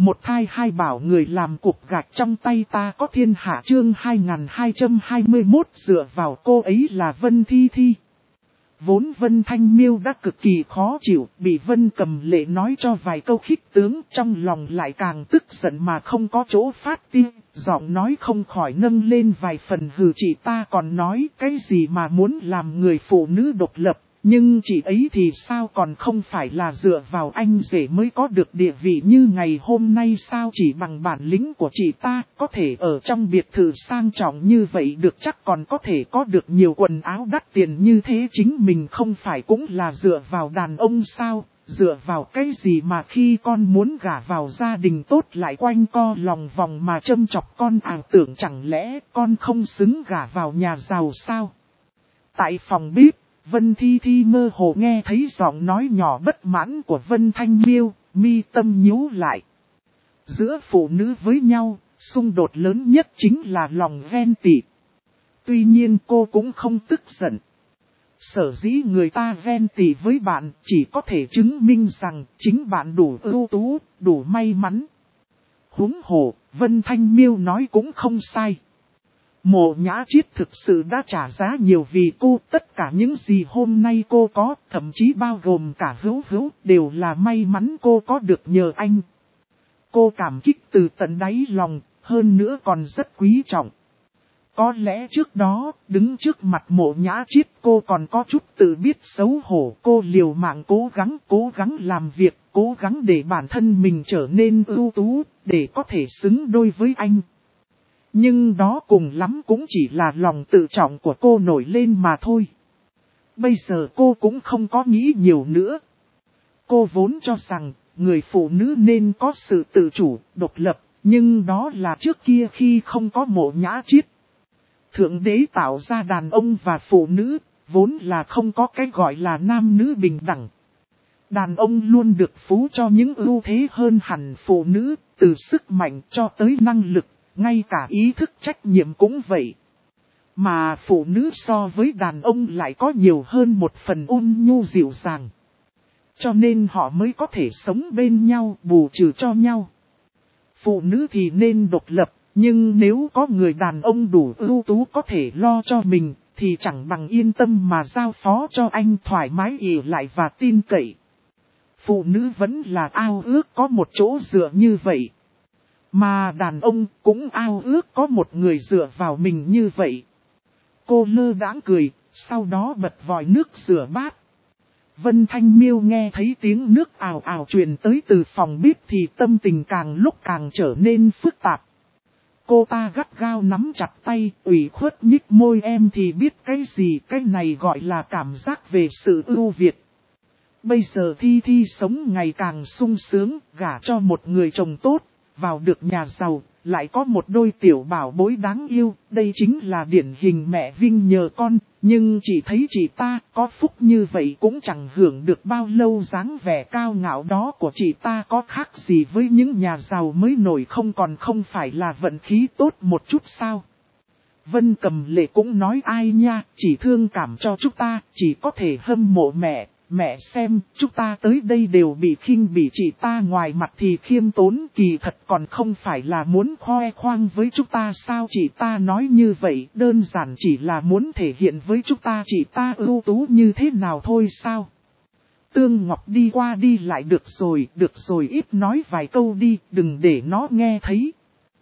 Một thai hai bảo người làm cục gạch trong tay ta có thiên hạ chương 2221 dựa vào cô ấy là Vân Thi Thi. Vốn Vân Thanh Miêu đã cực kỳ khó chịu, bị Vân Cầm Lệ nói cho vài câu khích tướng, trong lòng lại càng tức giận mà không có chỗ phát tiết, giọng nói không khỏi nâng lên vài phần hừ chị ta còn nói cái gì mà muốn làm người phụ nữ độc lập. Nhưng chị ấy thì sao còn không phải là dựa vào anh rể mới có được địa vị như ngày hôm nay sao chỉ bằng bản lĩnh của chị ta có thể ở trong biệt thự sang trọng như vậy được chắc còn có thể có được nhiều quần áo đắt tiền như thế chính mình không phải cũng là dựa vào đàn ông sao, dựa vào cái gì mà khi con muốn gả vào gia đình tốt lại quanh co lòng vòng mà châm chọc con ảo tưởng chẳng lẽ con không xứng gả vào nhà giàu sao. Tại phòng bếp. Vân Thi Thi mơ hồ nghe thấy giọng nói nhỏ bất mãn của Vân Thanh Miêu, mi tâm nhíu lại. Giữa phụ nữ với nhau, xung đột lớn nhất chính là lòng ghen tị. Tuy nhiên cô cũng không tức giận. Sở dĩ người ta ghen tị với bạn chỉ có thể chứng minh rằng chính bạn đủ ưu tú, đủ may mắn. Huống hồ, Vân Thanh Miêu nói cũng không sai. Mộ Nhã Triết thực sự đã trả giá nhiều vì cô, tất cả những gì hôm nay cô có, thậm chí bao gồm cả Hữu Hữu, đều là may mắn cô có được nhờ anh. Cô cảm kích từ tận đáy lòng, hơn nữa còn rất quý trọng. Có lẽ trước đó, đứng trước mặt Mộ Nhã Triết cô còn có chút tự biết xấu hổ, cô liều mạng cố gắng làm việc, cố gắng để bản thân mình trở nên ưu tú, để có thể xứng đôi với anh. Nhưng đó cùng lắm cũng chỉ là lòng tự trọng của cô nổi lên mà thôi. Bây giờ cô cũng không có nghĩ nhiều nữa. Cô vốn cho rằng người phụ nữ nên có sự tự chủ, độc lập, nhưng đó là trước kia khi không có Mộ Nhã Triết. Thượng đế tạo ra đàn ông và phụ nữ, vốn là không có cái gọi là nam nữ bình đẳng. Đàn ông luôn được phú cho những ưu thế hơn hẳn phụ nữ, từ sức mạnh cho tới năng lực. Ngay cả ý thức trách nhiệm cũng vậy. Mà phụ nữ so với đàn ông lại có nhiều hơn một phần ôn nhu dịu dàng. Cho nên họ mới có thể sống bên nhau, bù trừ cho nhau. Phụ nữ thì nên độc lập, nhưng nếu có người đàn ông đủ ưu tú có thể lo cho mình, thì chẳng bằng yên tâm mà giao phó cho anh thoải mái ỷ lại và tin cậy. Phụ nữ vẫn là ao ước có một chỗ dựa như vậy. Mà đàn ông cũng ao ước có một người dựa vào mình như vậy. Cô lơ đãng cười, sau đó bật vòi nước rửa bát. Vân Thanh Miêu nghe thấy tiếng nước ào ào truyền tới từ phòng bếp thì tâm tình càng lúc càng trở nên phức tạp. Cô ta gắt gao nắm chặt tay, ủy khuất nhích môi em thì biết cái gì, cái này gọi là cảm giác về sự ưu việt. Bây giờ Thi Thi sống ngày càng sung sướng, gả cho một người chồng tốt. Vào được nhà giàu, lại có một đôi tiểu bảo bối đáng yêu, đây chính là điển hình mẹ vinh nhờ con, nhưng chỉ thấy chị ta có phúc như vậy cũng chẳng hưởng được bao lâu dáng vẻ cao ngạo đó của chị ta có khác gì với những nhà giàu mới nổi không còn không phải là vận khí tốt một chút sao. Vân Cầm Lệ cũng nói ai nha, chỉ thương cảm cho chúng ta, chỉ có thể hâm mộ mẹ. Mẹ xem, chúng ta tới đây đều bị khinh bỉ chị ta ngoài mặt thì khiêm tốn kỳ thật còn không phải là muốn khoe khoang với chúng ta sao chị ta nói như vậy đơn giản chỉ là muốn thể hiện với chúng ta chị ta ưu tú như thế nào thôi sao. Tương Ngọc đi qua đi lại được rồi ít nói vài câu đi, đừng để nó nghe thấy.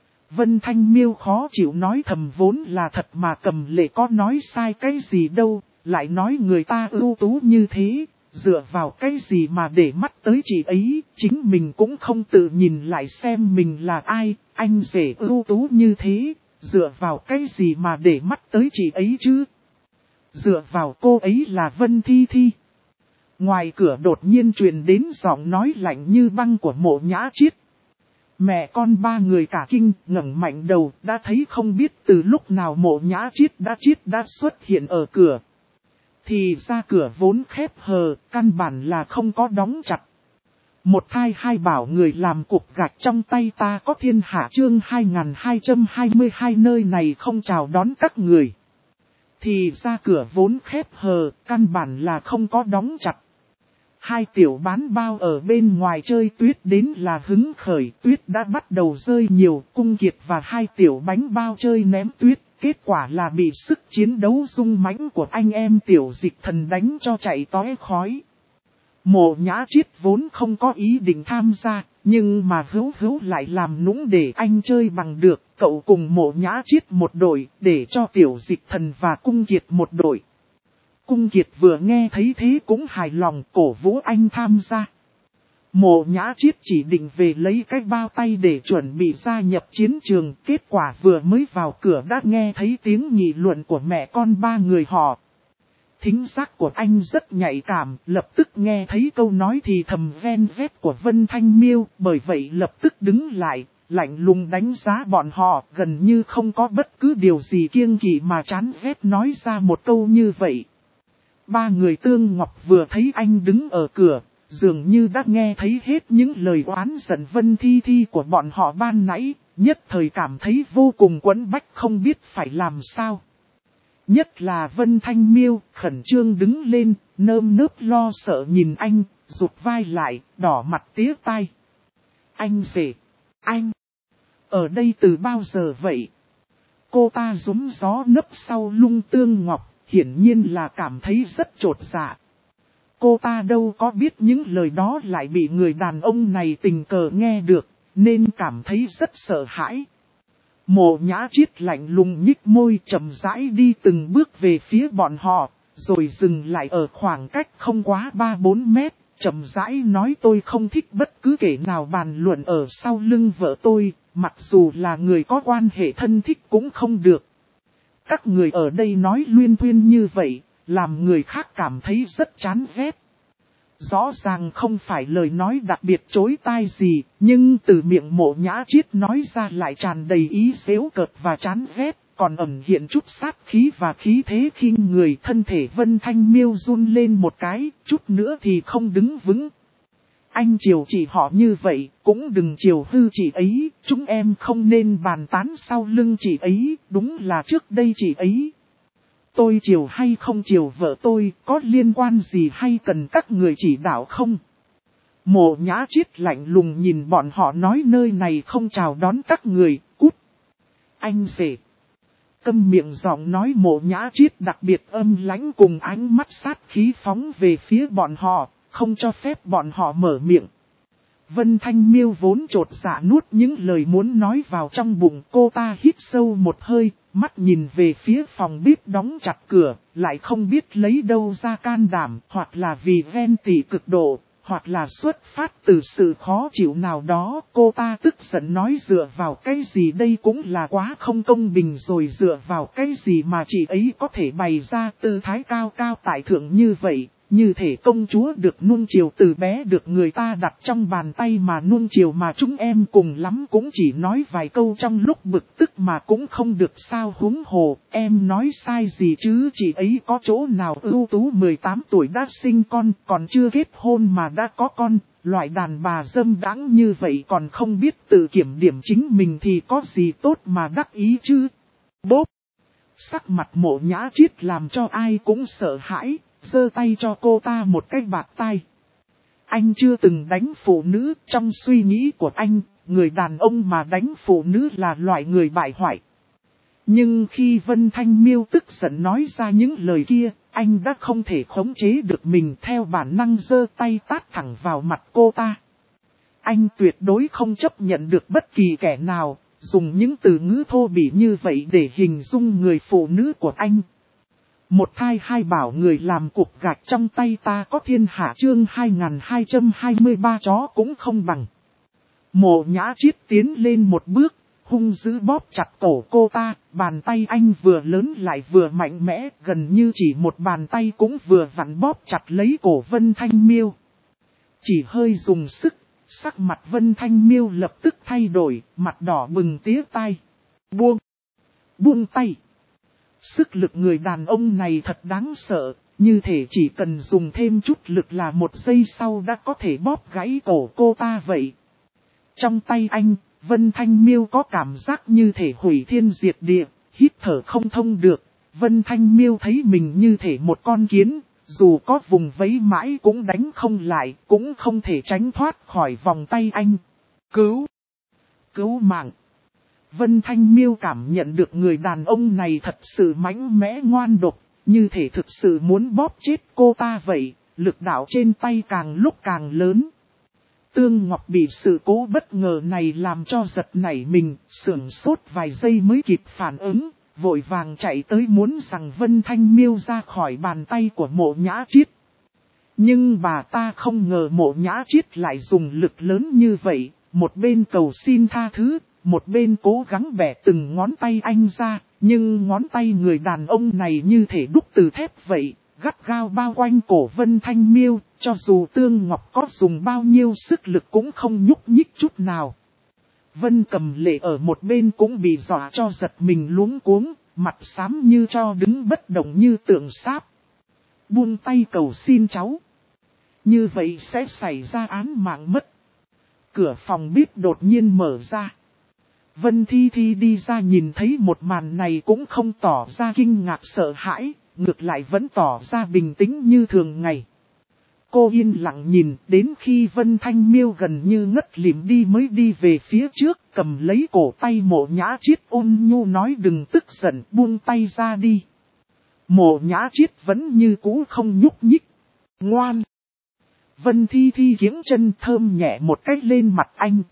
Vân Thanh Miêu khó chịu nói thầm vốn là thật mà Cầm Lệ có nói sai cái gì đâu, lại nói người ta ưu tú như thế. Dựa vào cái gì mà để mắt tới chị ấy, chính mình cũng không tự nhìn lại xem mình là ai, anh rể ưu tú như thế, dựa vào cái gì mà để mắt tới chị ấy chứ? Dựa vào cô ấy là Vân Thi Thi. Ngoài cửa đột nhiên truyền đến giọng nói lạnh như băng của Mộ Nhã Triết. Mẹ con ba người cả kinh ngẩng mạnh đầu đã thấy không biết từ lúc nào Mộ Nhã Triết đã xuất hiện ở cửa. Thì ra cửa vốn khép hờ, căn bản là không có đóng chặt. Một thai hai bảo người làm cục gạch trong tay ta có thiên hạ chương 2222 nơi này không chào đón các người. Thì ra cửa vốn khép hờ, căn bản là không có đóng chặt. Hai tiểu bán bao ở bên ngoài chơi tuyết đến là hứng khởi, tuyết đã bắt đầu rơi nhiều, Cung Kiệt và hai tiểu bánh bao chơi ném tuyết, kết quả là bị sức chiến đấu dung mãnh của anh em tiểu dịch thần đánh cho chạy tóe khói. Mộ Nhã Chiết vốn không có ý định tham gia, nhưng mà Hữu lại làm nũng để anh chơi bằng được, cậu cùng Mộ Nhã Chiết một đội, để cho tiểu dịch thần và Cung Kiệt một đội. Cung Kiệt vừa nghe thấy thế cũng hài lòng, cổ vũ anh tham gia. Mộ Nhã Chiết chỉ định về lấy cái bao tay để chuẩn bị gia nhập chiến trường, kết quả vừa mới vào cửa đã nghe thấy tiếng nghị luận của mẹ con ba người họ. Thính giác của anh rất nhạy cảm, lập tức nghe thấy câu nói thì thầm ven vét của Vân Thanh Miêu, bởi vậy lập tức đứng lại, lạnh lùng đánh giá bọn họ, gần như không có bất cứ điều gì kiêng kỵ mà chán ghét nói ra một câu như vậy. Ba người Tương Ngọc vừa thấy anh đứng ở cửa, dường như đã nghe thấy hết những lời oán giận Vân Thi Thi của bọn họ ban nãy, nhất thời cảm thấy vô cùng quẫn bách không biết phải làm sao. Nhất là Vân Thanh Miêu, khẩn trương đứng lên, nơm nớp lo sợ nhìn anh, rụt vai lại, đỏ mặt tía tai. Anh rể, anh, ở đây từ bao giờ vậy? Cô ta rúm gió nấp sau lưng Tương Ngọc, hiển nhiên là cảm thấy rất chột dạ. Cô ta đâu có biết những lời đó lại bị người đàn ông này tình cờ nghe được, nên cảm thấy rất sợ hãi. Mộ Nhã Chiết lạnh lùng nhích môi chậm rãi đi từng bước về phía bọn họ, rồi dừng lại ở khoảng cách không quá 3-4 mét, chậm rãi nói tôi không thích bất cứ kẻ nào bàn luận ở sau lưng vợ tôi, mặc dù là người có quan hệ thân thích cũng không được. Các người ở đây nói luyên thuyên như vậy, làm người khác cảm thấy rất chán ghét. Rõ ràng không phải lời nói đặc biệt chối tai gì, nhưng từ miệng Mộ Nhã Chiết nói ra lại tràn đầy ý giễu cợt và chán ghét, còn ẩn hiện chút sát khí và khí thế khinh người. Thân thể Vân Thanh Miêu run lên một cái, chút nữa thì không đứng vững. Anh chiều chị họ như vậy, cũng đừng chiều hư chị ấy, chúng em không nên bàn tán sau lưng chị ấy, đúng là trước đây chị ấy. Tôi chiều hay không chiều vợ tôi, có liên quan gì hay cần các người chỉ đạo không? Mộ Nhã Chiết lạnh lùng nhìn bọn họ nói nơi này không chào đón các người, cút. Anh rể. Câm miệng giọng nói Mộ Nhã Chiết đặc biệt âm lãnh cùng ánh mắt sát khí phóng về phía bọn họ, không cho phép bọn họ mở miệng. Vân Thanh Miêu vốn trột dạ nuốt những lời muốn nói vào trong bụng, cô ta hít sâu một hơi, mắt nhìn về phía phòng bếp đóng chặt cửa, lại không biết lấy đâu ra can đảm, hoặc là vì ghen tị cực độ, hoặc là xuất phát từ sự khó chịu nào đó. Cô ta tức giận nói dựa vào cái gì đây cũng là quá không công bình rồi, dựa vào cái gì mà chị ấy có thể bày ra tư thái cao cao tại thượng như vậy. Như thể công chúa được nuông chiều từ bé được người ta đặt trong bàn tay mà nuông chiều, mà chúng em cùng lắm cũng chỉ nói vài câu trong lúc bực tức mà cũng không được sao. Huống hồ, em nói sai gì chứ, chị ấy có chỗ nào ưu tú 18 tuổi đã sinh con, còn chưa kết hôn mà đã có con, loại đàn bà dâm đãng như vậy còn không biết tự kiểm điểm chính mình thì có gì tốt mà đắc ý chứ. Bốp! Sắc mặt Mộ Nhã Chiết làm cho ai cũng sợ hãi. Giơ tay cho cô ta một cái bạt tai. Anh chưa từng đánh phụ nữ, trong suy nghĩ của anh, người đàn ông mà đánh phụ nữ là loại người bại hoại. Nhưng khi Vân Thanh Miêu tức giận nói ra những lời kia, anh đã không thể khống chế được mình, theo bản năng giơ tay tát thẳng vào mặt cô ta. Anh tuyệt đối không chấp nhận được bất kỳ kẻ nào dùng những từ ngữ thô bỉ như vậy để hình dung người phụ nữ của anh. Một thai hai bảo người làm cục gạch trong tay ta có thiên hạ, chương 2223 chó cũng không bằng. Mộ Nhã Chiết tiến lên một bước, hung dữ bóp chặt cổ cô ta, bàn tay anh vừa lớn lại vừa mạnh mẽ, gần như chỉ một bàn tay cũng vừa vặn bóp chặt lấy cổ Vân Thanh Miêu. Chỉ hơi dùng sức, sắc mặt Vân Thanh Miêu lập tức thay đổi, mặt đỏ bừng tía tai. Buông tay. Sức lực người đàn ông này thật đáng sợ, như thể chỉ cần dùng thêm chút lực là một giây sau đã có thể bóp gãy cổ cô ta vậy. Trong tay anh, Vân Thanh Miêu có cảm giác như thể hủy thiên diệt địa, hít thở không thông được. Vân Thanh Miêu thấy mình như thể một con kiến, dù có vùng vẫy mãi cũng đánh không lại, cũng không thể tránh thoát khỏi vòng tay anh. Cứu mạng. Vân Thanh Miêu cảm nhận được người đàn ông này thật sự mãnh mẽ ngoan độc, như thể thực sự muốn bóp chết cô ta vậy, lực đạo trên tay càng lúc càng lớn. Tương Ngọc bị sự cố bất ngờ này làm cho giật nảy mình, sửng sốt vài giây mới kịp phản ứng, vội vàng chạy tới muốn rằng Vân Thanh Miêu ra khỏi bàn tay của Mộ Nhã Triết. Nhưng bà ta không ngờ Mộ Nhã Triết lại dùng lực lớn như vậy, một bên cầu xin tha thứ, một bên cố gắng bẻ từng ngón tay anh ra, nhưng ngón tay người đàn ông này như thể đúc từ thép vậy, gắt gao bao quanh cổ Vân Thanh Miêu, cho dù Tương Ngọc có dùng bao nhiêu sức lực cũng không nhúc nhích chút nào. Vân Cầm Lệ ở một bên cũng bị dọa cho giật mình luống cuống, mặt xám như cho đứng bất động như tượng sáp. Buông tay cầu xin cháu. Như vậy sẽ xảy ra án mạng mất. Cửa phòng bếp đột nhiên mở ra. Vân Thi Thi đi ra nhìn thấy một màn này cũng không tỏ ra kinh ngạc sợ hãi, ngược lại vẫn tỏ ra bình tĩnh như thường ngày. Cô yên lặng nhìn đến khi Vân Thanh Miêu gần như ngất lịm đi mới đi về phía trước, cầm lấy cổ tay Mộ Nhã Triết ôn nhu nói đừng tức giận, buông tay ra đi. Mộ Nhã Triết vẫn như cũ không nhúc nhích. Ngoan! Vân Thi Thi kiếng chân thơm nhẹ một cách lên mặt anh.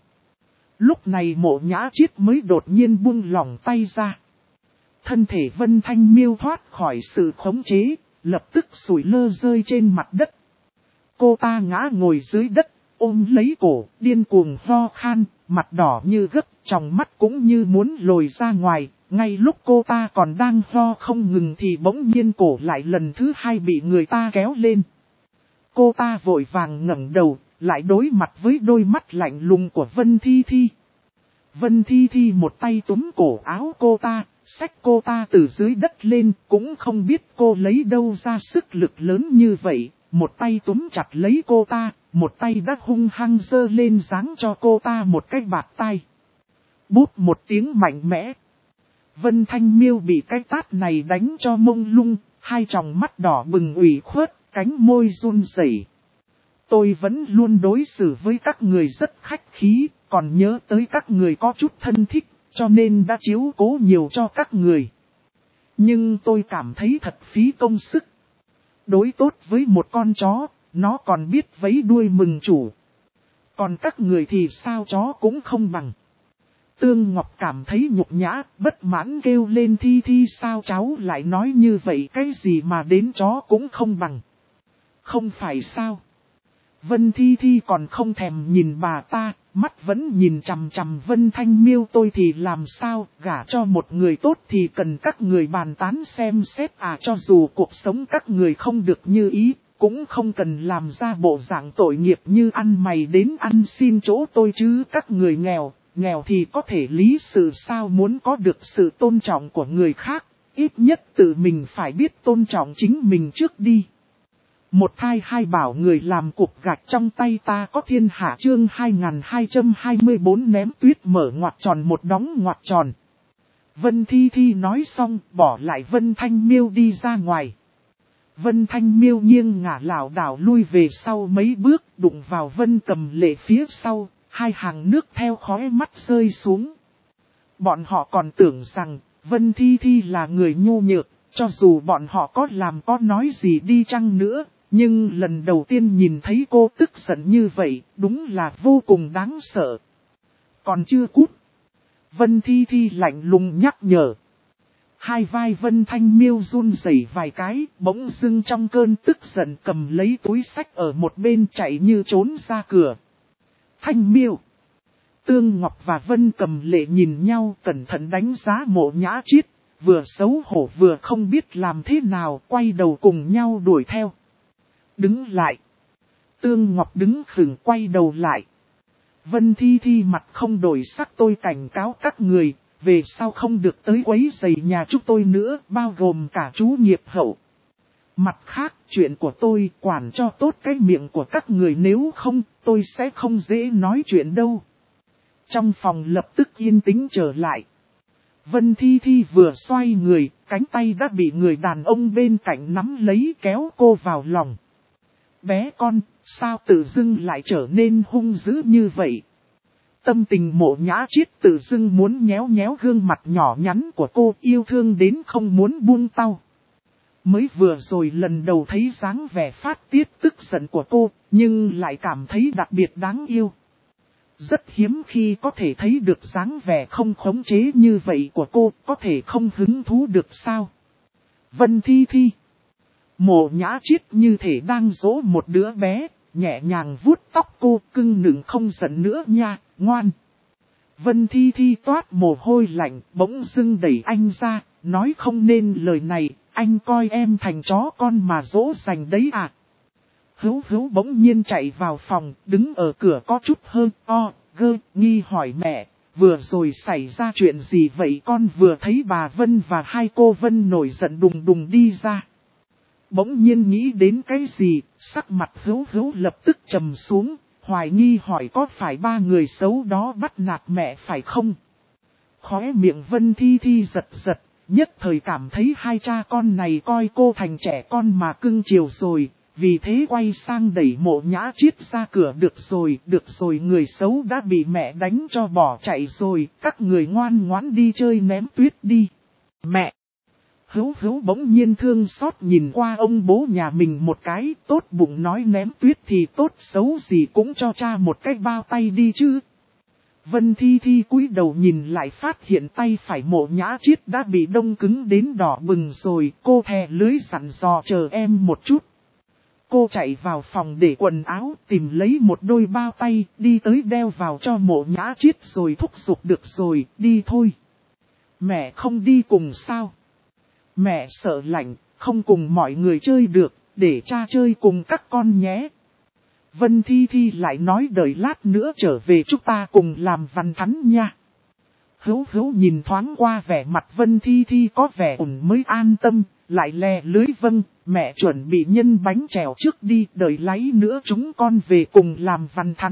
Lúc này Mộ Nhã Triết mới đột nhiên buông lỏng tay ra. Thân thể Vân Thanh Miêu thoát khỏi sự khống chế, lập tức sủi lơ rơi trên mặt đất. Cô ta ngã ngồi dưới đất, ôm lấy cổ, điên cuồng ho khan, mặt đỏ như gấc, tròng mắt cũng như muốn lồi ra ngoài. Ngay lúc cô ta còn đang ho không ngừng thì bỗng nhiên cổ lại lần thứ hai bị người ta kéo lên. Cô ta vội vàng ngẩng đầu, lại đối mặt với đôi mắt lạnh lùng của Vân Thi Thi. Vân Thi Thi một tay túm cổ áo cô ta, xách cô ta từ dưới đất lên, cũng không biết cô lấy đâu ra sức lực lớn như vậy. Một tay túm chặt lấy cô ta, một tay đã hung hăng giơ lên giáng cho cô ta một cái bạt tai. Bút một tiếng mạnh mẽ. Vân Thanh Miêu bị cái tát này đánh cho mông lung, hai tròng mắt đỏ bừng ủy khuất, cánh môi run rẩy. Tôi vẫn luôn đối xử với các người rất khách khí, còn nhớ tới các người có chút thân thích, cho nên đã chiếu cố nhiều cho các người. Nhưng tôi cảm thấy thật phí công sức. Đối tốt với một con chó, nó còn biết vẫy đuôi mừng chủ. Còn các người thì sao chó cũng không bằng. Tương Ngọc cảm thấy nhục nhã, bất mãn kêu lên Thi Thi sao cháu lại nói như vậy cái gì mà đến chó cũng không bằng. Không phải sao. Vân Thi Thi còn không thèm nhìn bà ta, mắt vẫn nhìn chằm chằm Vân Thanh Miêu tôi thì làm sao, gả cho một người tốt thì cần các người bàn tán xem xét cho dù cuộc sống các người không được như ý, cũng không cần làm ra bộ dạng tội nghiệp như ăn mày đến ăn xin chỗ tôi chứ các người nghèo, nghèo thì có thể lý sự sao muốn có được sự tôn trọng của người khác, ít nhất tự mình phải biết tôn trọng chính mình trước đi. Một thai hai bảo người làm cục gạch trong tay ta có thiên hạ chương 2224 ném tuyết mở ngoặc tròn một đóng ngoặc tròn. Vân Thi Thi nói xong bỏ lại Vân Thanh Miêu đi ra ngoài. Vân Thanh Miêu nghiêng ngả lảo đảo lui về sau mấy bước đụng vào Vân Cầm Lệ phía sau, hai hàng nước theo khóe mắt rơi xuống. Bọn họ còn tưởng rằng Vân Thi Thi là người nhu nhược, cho dù bọn họ có làm có nói gì đi chăng nữa. Nhưng lần đầu tiên nhìn thấy cô tức giận như vậy, đúng là vô cùng đáng sợ. Còn chưa cút. Vân Thi Thi lạnh lùng nhắc nhở. Hai vai Vân Thanh Miêu run rẩy vài cái, bỗng dưng trong cơn tức giận cầm lấy túi xách ở một bên chạy như trốn ra cửa. Thanh Miêu. Tương Ngọc và Vân Cầm Lệ nhìn nhau cẩn thận đánh giá Mộ Nhã Triết, vừa xấu hổ vừa không biết làm thế nào, quay đầu cùng nhau đuổi theo. Đứng lại. Tương Ngọc đứng khựng quay đầu lại. Vân Thi Thi mặt không đổi sắc tôi cảnh cáo các người, về sau không được tới quấy rầy nhà chúng tôi nữa, bao gồm cả chú Nghiệp Hậu. Mặt khác, chuyện của tôi quản cho tốt cái miệng của các người nếu không, tôi sẽ không dễ nói chuyện đâu. Trong phòng lập tức yên tĩnh trở lại. Vân Thi Thi vừa xoay người, cánh tay đã bị người đàn ông bên cạnh nắm lấy kéo cô vào lòng. Bé con, sao tự dưng lại trở nên hung dữ như vậy? Tâm tình Mộ Nhã Chiết tự dưng muốn nhéo nhéo gương mặt nhỏ nhắn của cô, yêu thương đến không muốn buông tau. Mới vừa rồi lần đầu thấy dáng vẻ phát tiết tức giận của cô, nhưng lại cảm thấy đặc biệt đáng yêu. Rất hiếm khi có thể thấy được dáng vẻ không khống chế như vậy của cô, có thể không hứng thú được sao? Vân Thi Thi. Mộ Nhã Chiết như thể đang dỗ một đứa bé, nhẹ nhàng vuốt tóc cô, cưng nựng không giận nữa nha, ngoan. Vân Thi Thi toát mồ hôi lạnh, bỗng dưng đẩy anh ra, nói không nên lời này, anh coi em thành chó con mà dỗ dành đấy à. Hữu Hữu bỗng nhiên chạy vào phòng, đứng ở cửa có chút hơn nghi hỏi mẹ, vừa rồi xảy ra chuyện gì vậy? Con vừa thấy bà Vân và hai cô Vân nổi giận đùng đùng đi ra. Bỗng nhiên nghĩ đến cái gì, sắc mặt Hữu Hữu lập tức trầm xuống, hoài nghi hỏi có phải ba người xấu đó bắt nạt mẹ phải không? Khóe miệng Vân Thi Thi giật giật, nhất thời cảm thấy hai cha con này coi cô thành trẻ con mà cưng chiều rồi, vì thế quay sang đẩy Mộ Nhã Chiết ra cửa. Được rồi, người xấu đã bị mẹ đánh cho bỏ chạy rồi, các người ngoan ngoãn đi chơi ném tuyết đi. Mẹ! Hữu Hữu bỗng nhiên thương xót nhìn qua ông bố nhà mình một cái, tốt bụng nói ném tuyết thì tốt xấu gì cũng cho cha một cái bao tay đi chứ. Vân Thi Thi cúi đầu nhìn lại phát hiện tay phải Mộ Nhã Chiết đã bị đông cứng đến đỏ bừng rồi, cô thè lưới dặn dò chờ em một chút. Cô chạy vào phòng để quần áo, tìm lấy một đôi bao tay, đi tới đeo vào cho Mộ Nhã Chiết rồi thúc giục được rồi, đi thôi. Mẹ không đi cùng sao? Mẹ sợ lạnh, không cùng mọi người chơi được, để cha chơi cùng các con nhé. Vân Thi Thi lại nói đợi lát nữa trở về chúng ta cùng làm văn thắn nha. Hữu Hữu nhìn thoáng qua vẻ mặt Vân Thi Thi có vẻ ổn mới an tâm, lại lè lưới vâng, mẹ chuẩn bị nhân bánh chèo trước đi, đợi lấy nữa chúng con về cùng làm văn thắn.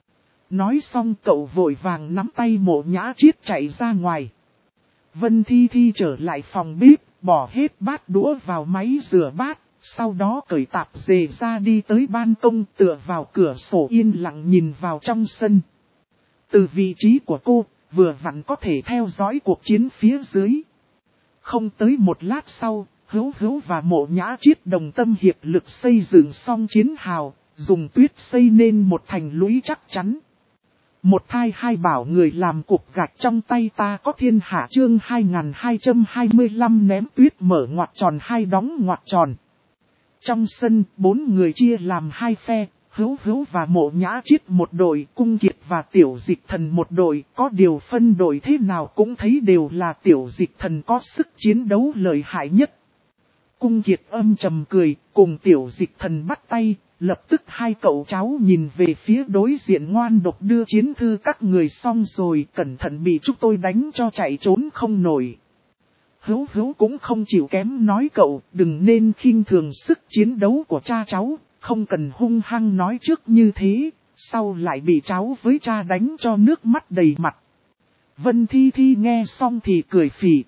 Nói xong cậu vội vàng nắm tay Mộ Nhã Chiết chạy ra ngoài. Vân Thi Thi trở lại phòng bếp, bỏ hết bát đũa vào máy rửa bát, sau đó cởi tạp dề ra đi tới ban công tựa vào cửa sổ yên lặng nhìn vào trong sân. Từ vị trí của cô, vừa vặn có thể theo dõi cuộc chiến phía dưới. Không tới một lát sau, Hữu Hữu và Mộ Nhã Chiết đồng tâm hiệp lực xây dựng xong chiến hào, dùng tuyết xây nên một thành lũy chắc chắn. Một thai hai bảo người làm cục gạch trong tay ta có thiên hạ chương 2225 ném tuyết mở ngoặc tròn hai đóng ngoặc tròn. Trong sân, 4 người chia làm hai phe, Hữu Hữu và Mộ Nhã Chiết một đội, Cung Kiệt và Tiểu Dịch Thần một đội, có điều phân đội thế nào cũng thấy đều là Tiểu Dịch Thần có sức chiến đấu lợi hại nhất. Cung Kiệt âm trầm cười, cùng Tiểu Dịch Thần bắt tay, lập tức hai cậu cháu nhìn về phía đối diện ngoan độc đưa chiến thư các người xong rồi, cẩn thận bị chúng tôi đánh cho chạy trốn không nổi. Hữu Hữu cũng không chịu kém nói cậu, đừng nên khinh thường sức chiến đấu của cha cháu, không cần hung hăng nói trước như thế, sau lại bị cháu với cha đánh cho nước mắt đầy mặt. Vân Thi Thi nghe xong thì cười phì.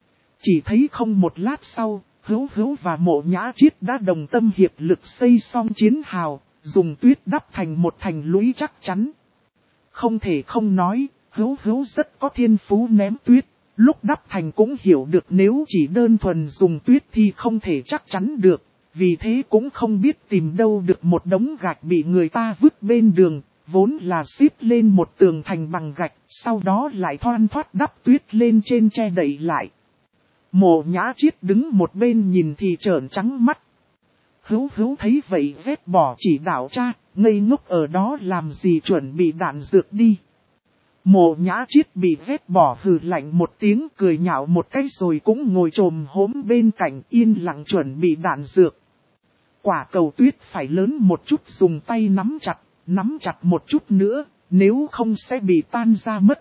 Chỉ thấy không một lát sau, Hữu Hữu và Mộ Nhã Chiết đã đồng tâm hiệp lực xây xong chiến hào, dùng tuyết đắp thành một thành lũy chắc chắn. Không thể không nói, Hữu Hữu rất có thiên phú ném tuyết, lúc đắp thành cũng hiểu được nếu chỉ đơn thuần dùng tuyết thì không thể chắc chắn được, vì thế cũng không biết tìm đâu được một đống gạch bị người ta vứt bên đường, vốn là xếp lên một tường thành bằng gạch, sau đó lại thoăn thoắt đắp tuyết lên trên che đậy lại. Mộ Nhã Chiết đứng một bên nhìn thì trợn trắng mắt. Hữu Hữu thấy vậy vét bỏ chỉ đạo cha, ngây ngốc ở đó làm gì chuẩn bị đạn dược đi. Mộ Nhã Chiết bị vét bỏ hừ lạnh một tiếng cười nhạo một cái rồi cũng ngồi trồm hốm bên cạnh yên lặng chuẩn bị đạn dược. Quả cầu tuyết phải lớn một chút dùng tay nắm chặt một chút nữa, nếu không sẽ bị tan ra mất.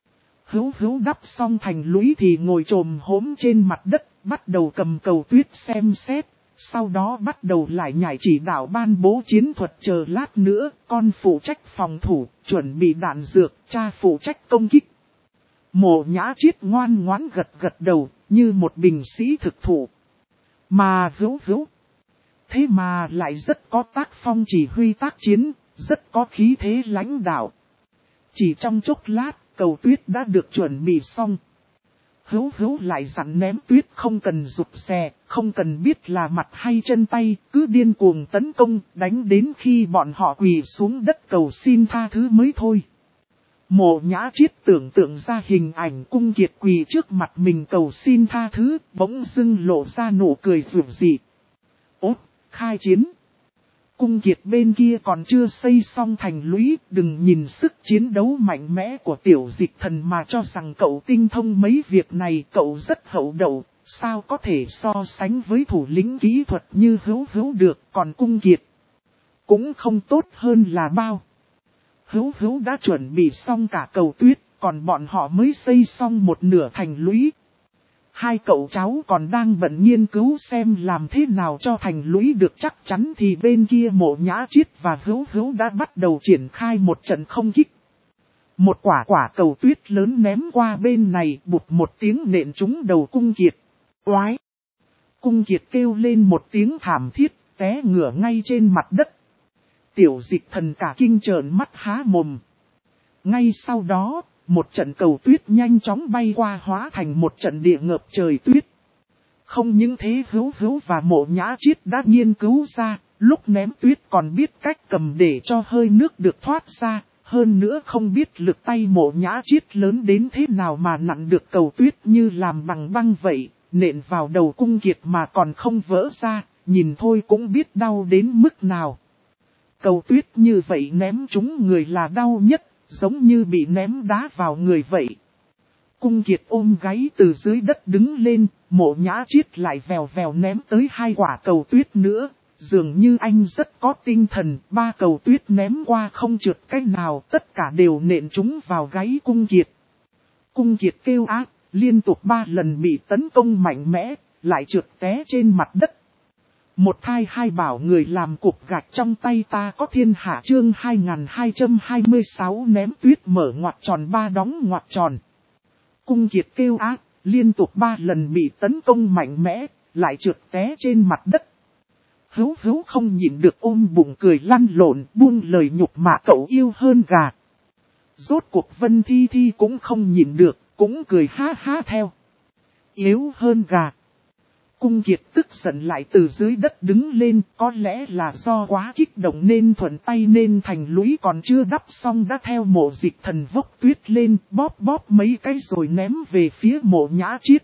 Hữu Hữu đắp xong thành lũy thì ngồi trồm hốm trên mặt đất, bắt đầu cầm cầu tuyết xem xét, sau đó bắt đầu lại nhảy chỉ đạo ban bố chiến thuật chờ lát nữa, con phụ trách phòng thủ, chuẩn bị đạn dược, cha phụ trách công kích. Mộ Nhã Chiết ngoan ngoãn gật gật đầu, như một bình sĩ thực thụ. Mà Hữu Hữu, thế mà lại rất có tác phong chỉ huy tác chiến, rất có khí thế lãnh đạo. Chỉ trong chốc lát, cầu tuyết đã được chuẩn bị xong. Hữu Hữu lại dặn ném tuyết không cần rụt rè, không cần biết là mặt hay chân tay, cứ điên cuồng tấn công, đánh đến khi bọn họ quỳ xuống đất cầu xin tha thứ mới thôi. Mộ Nhã Chiết tưởng tượng ra hình ảnh Cung Kiệt quỳ trước mặt mình cầu xin tha thứ, bỗng dưng lộ ra nụ cười rực rỡ. Ốt, khai chiến. Cung Kiệt bên kia còn chưa xây xong thành lũy, đừng nhìn sức chiến đấu mạnh mẽ của Tiểu Dịch Thần mà cho rằng cậu tinh thông mấy việc này, cậu rất hậu đậu, sao có thể so sánh với thủ lĩnh kỹ thuật như Hữu Hữu được, còn Cung Kiệt cũng không tốt hơn là bao. Hữu Hữu đã chuẩn bị xong cả cầu tuyết, còn bọn họ mới xây xong một nửa thành lũy. Hai cậu cháu còn đang bận nghiên cứu xem làm thế nào cho thành lũy được chắc chắn thì bên kia Mộ Nhã Chiết và Hữu Hữu đã bắt đầu triển khai một trận không kích. Một quả cầu tuyết lớn ném qua bên này, bụt một tiếng nện trúng đầu Cung Kiệt. Oái! Cung Kiệt kêu lên một tiếng thảm thiết, té ngửa ngay trên mặt đất. Tiểu Dịch Thần cả kinh trợn mắt há mồm. Ngay sau đó, một trận cầu tuyết nhanh chóng bay qua hóa thành một trận địa ngập trời tuyết. Không những thế Hữu Hữu và Mộ Nhã Chiết đã nghiên cứu ra, lúc ném tuyết còn biết cách cầm để cho hơi nước được thoát ra, hơn nữa không biết lực tay Mộ Nhã Chiết lớn đến thế nào mà nặn được cầu tuyết như làm bằng băng vậy, nện vào đầu Cung Kiệt mà còn không vỡ ra, nhìn thôi cũng biết đau đến mức nào. Cầu tuyết như vậy ném trúng người là đau nhất, giống như bị ném đá vào người vậy. Cung Kiệt ôm gáy từ dưới đất đứng lên, Mộ Nhã Chiết lại vèo vèo ném tới 2 quả cầu tuyết nữa. Dường như anh rất có tinh thần, 3 cầu tuyết ném qua không trượt cái nào, tất cả đều nện trúng vào gáy Cung Kiệt. Cung Kiệt kêu ác, liên tục 3 lần bị tấn công mạnh mẽ, lại trượt té trên mặt đất. Một thai hai bảo người làm cục gạch trong tay ta có thiên hạ chương 2226 ném tuyết mở ngoặc tròn 3 đóng ngoặc tròn. Cung Kiệt kêu ác, liên tục 3 lần bị tấn công mạnh mẽ, lại trượt té trên mặt đất. Hữu Hữu không nhịn được ôm bụng cười lăn lộn, buông lời nhục mà cậu yêu hơn gà. Rốt cuộc Vân Thi Thi cũng không nhịn được, cũng cười ha ha theo. Yếu hơn gà. Cung Kiệt tức giận lại từ dưới đất đứng lên, có lẽ là do quá kích động nên thuận tay nên thành lũy còn chưa đắp xong đã theo Mộ Dịch Thần vốc tuyết lên, bóp bóp mấy cái rồi ném về phía Mộ Nhã Chiết.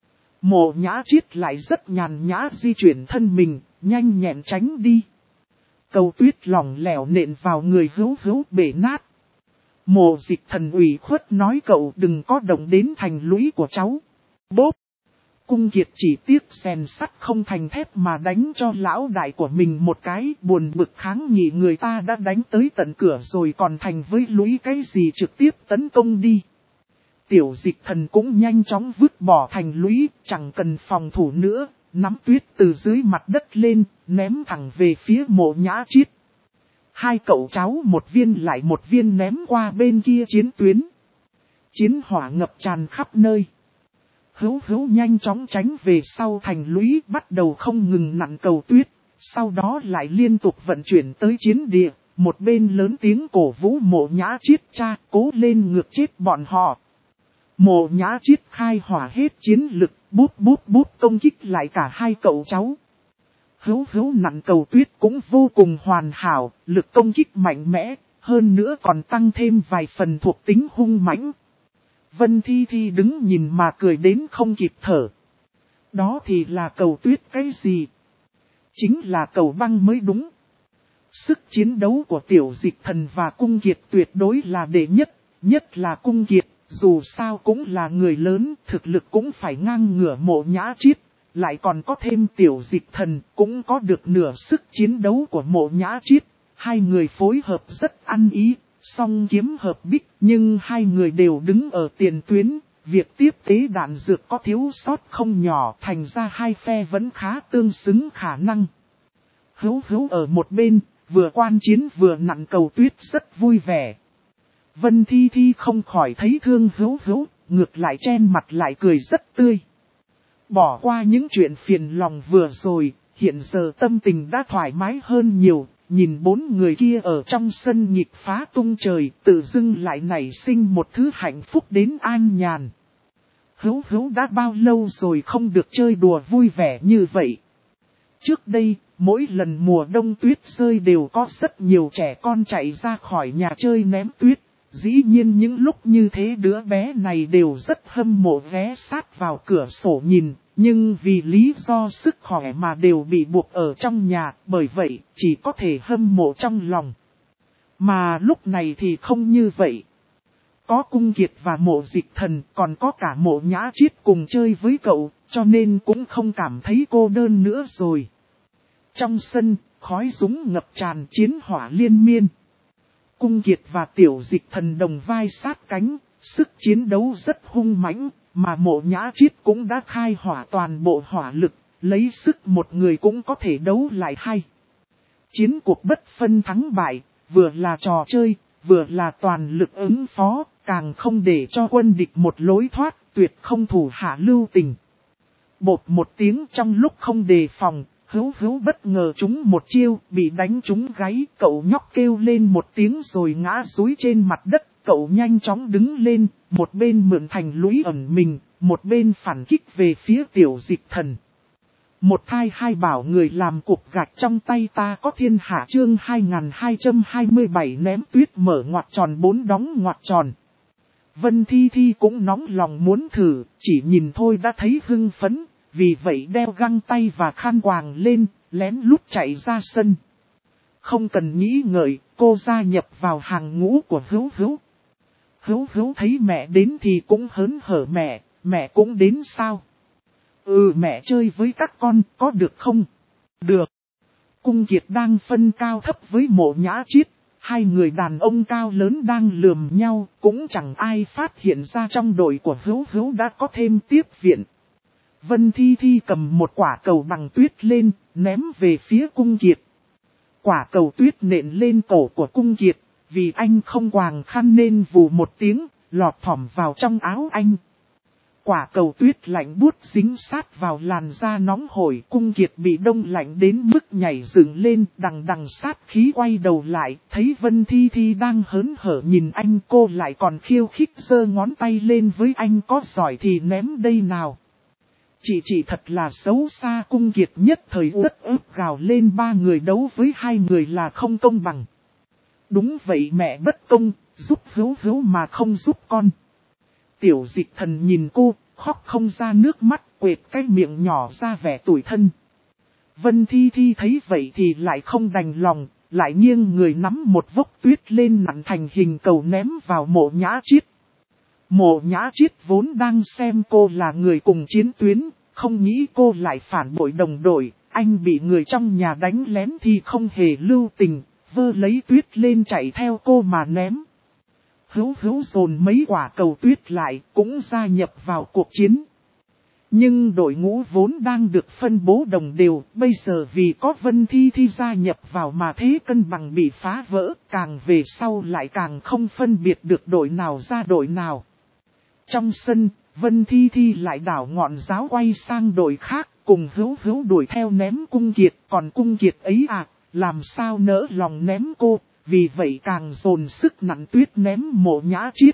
Mộ Nhã Chiết lại rất nhàn nhã di chuyển thân mình, nhanh nhẹn tránh đi. Cầu tuyết lỏng lẻo nện vào người Hữu Hữu bể nát. Mộ Dịch Thần ủy khuất nói cậu đừng có động đến thành lũy của cháu. Bốp! Cung Kiệt chỉ tiếc rèn sắt không thành thép mà đánh cho lão đại của mình một cái, buồn bực kháng nghị người ta đã đánh tới tận cửa rồi còn thành với lũy cái gì trực tiếp tấn công đi. Tiểu Dịch Thần cũng nhanh chóng vứt bỏ thành lũy, chẳng cần phòng thủ nữa, nắm tuyết từ dưới mặt đất lên, ném thẳng về phía Mộ Nhã Chiết. Hai cậu cháu một viên lại một viên ném qua bên kia chiến tuyến. Chiến hỏa ngập tràn khắp nơi. Hữu Hữu nhanh chóng tránh về sau thành lũy, bắt đầu không ngừng nặn cầu tuyết, sau đó lại liên tục vận chuyển tới chiến địa, một bên lớn tiếng cổ vũ Mộ Nhã Chiết cha cố lên ngược chết bọn họ. Mộ Nhã Chiết khai hỏa hết chiến lực, bút bút bút công kích lại cả hai cậu cháu. Hữu Hữu nặn cầu tuyết cũng vô cùng hoàn hảo, lực công kích mạnh mẽ, hơn nữa còn tăng thêm vài phần thuộc tính hung mãnh. Vân Thi Thi đứng nhìn mà cười đến không kịp thở. Đó thì là cầu tuyết cái gì? Chính là cầu băng mới đúng. Sức chiến đấu của Tiểu Dịch Thần và Cung Kiệt tuyệt đối là đệ nhất, nhất là Cung Kiệt, dù sao cũng là người lớn, thực lực cũng phải ngang ngửa Mộ Nhã Chiết, lại còn có thêm Tiểu Dịch Thần, cũng có được nửa sức chiến đấu của Mộ Nhã Chiết, hai người phối hợp rất ăn ý. Song kiếm hợp bích, nhưng hai người đều đứng ở tiền tuyến, việc tiếp tế đạn dược có thiếu sót không nhỏ, thành ra hai phe vẫn khá tương xứng khả năng. Hữu Hữu ở một bên, vừa quan chiến vừa nặn cầu tuyết rất vui vẻ. Vân Thi Thi không khỏi thấy thương Hữu Hữu, ngược lại chen mặt lại cười rất tươi. Bỏ qua những chuyện phiền lòng vừa rồi, hiện giờ tâm tình đã thoải mái hơn nhiều, nhìn bốn người kia ở trong sân nhịp phá tung trời, tự dưng lại nảy sinh một thứ hạnh phúc đến an nhàn. Hữu đã bao lâu rồi không được chơi đùa vui vẻ như vậy. Trước đây, mỗi lần mùa đông tuyết rơi đều có rất nhiều trẻ con chạy ra khỏi nhà chơi ném tuyết. Dĩ nhiên những lúc như thế đứa bé này đều rất hâm mộ ghé sát vào cửa sổ nhìn, nhưng vì lý do sức khỏe mà đều bị buộc ở trong nhà, bởi vậy chỉ có thể hâm mộ trong lòng. Mà lúc này thì không như vậy. Có Cung Kiệt và Mộ Dịch Thần, còn có cả Mộ Nhã Chiết cùng chơi với cậu, cho nên cũng không cảm thấy cô đơn nữa rồi. Trong sân, khói súng ngập tràn, chiến hỏa liên miên. Cung Kiệt và Tiểu Dịch Thần đồng vai sát cánh, sức chiến đấu rất hung mãnh, mà Mộ Nhã Chiết cũng đã khai hỏa toàn bộ hỏa lực, lấy sức một người cũng có thể đấu lại hay. Chiến cuộc bất phân thắng bại, vừa là trò chơi, vừa là toàn lực ứng phó, càng không để cho quân địch một lối thoát, tuyệt không thủ hạ lưu tình. Bột một tiếng trong lúc không đề phòng, Hữu bất ngờ trúng một chiêu, bị đánh trúng gáy, cậu nhóc kêu lên một tiếng rồi ngã rúi trên mặt đất, cậu nhanh chóng đứng lên, một bên mượn thành lũy ẩn mình, một bên phản kích về phía Tiểu Dịch Thần. Một thai hai bảo người làm cục gạch trong tay ta có thiên hạ chương 2227 ném tuyết mở ngoặc tròn 4 đóng ngoặc tròn. Vân Thi Thi cũng nóng lòng muốn thử, chỉ nhìn thôi đã thấy hưng phấn, vì vậy đeo găng tay và khăn quàng lên, lén lút chạy ra sân. Không cần nghĩ ngợi, cô gia nhập vào hàng ngũ của Hữu. Hữu thấy mẹ đến thì cũng hớn hở mẹ cũng đến sao? Mẹ chơi với các con, có được không? Được. Cung Kiệt đang phân cao thấp với Mộ Nhã Chiết, hai người đàn ông cao lớn đang lườm nhau, cũng chẳng ai phát hiện ra trong đội của Hữu đã có thêm tiếp viện. Vân Thi Thi cầm một quả cầu bằng tuyết lên, ném về phía Cung Kiệt. Quả cầu tuyết nện lên cổ của Cung Kiệt, vì anh không quàng khăn nên vù một tiếng, lọt thỏm vào trong áo anh. Quả cầu tuyết lạnh buốt dính sát vào làn da nóng hổi, Cung Kiệt bị đông lạnh đến mức nhảy dựng lên, đằng sát khí quay đầu lại, thấy Vân Thi Thi đang hớn hở nhìn anh, cô lại còn khiêu khích giơ ngón tay lên với anh, có giỏi thì ném đây nào. Chị thật là xấu xa. Cung Kiệt nhất thời uất ức gào lên, ba người đấu với hai người là không công bằng. Đúng vậy mẹ bất công, giúp Hữu mà không giúp con. Tiểu Dịch Thần nhìn cô, khóc không ra nước mắt, quệt cái miệng nhỏ ra vẻ tủi thân. Vân Thi Thi thấy vậy thì lại không đành lòng, lại nghiêng người nắm một vốc tuyết lên nặn thành hình cầu ném vào Mộ Nhã Chiết. Mộ Nhã Chiết vốn đang xem cô là người cùng chiến tuyến, không nghĩ cô lại phản bội đồng đội, anh bị người trong nhà đánh lén thì không hề lưu tình, vơ lấy tuyết lên chạy theo cô mà ném. Hữu dồn mấy quả cầu tuyết lại, cũng gia nhập vào cuộc chiến. Nhưng đội ngũ vốn đang được phân bố đồng đều, bây giờ vì có Vân Thi Thi gia nhập vào mà thế cân bằng bị phá vỡ, càng về sau lại càng không phân biệt được đội nào ra đội nào. Trong sân, Vân Thi Thi lại đảo ngọn giáo quay sang đội khác, cùng Hữu đuổi theo ném Cung Kiệt, còn Cung Kiệt ấy làm sao nỡ lòng ném cô, vì vậy càng dồn sức nặn tuyết ném Mộ Nhã Chiết.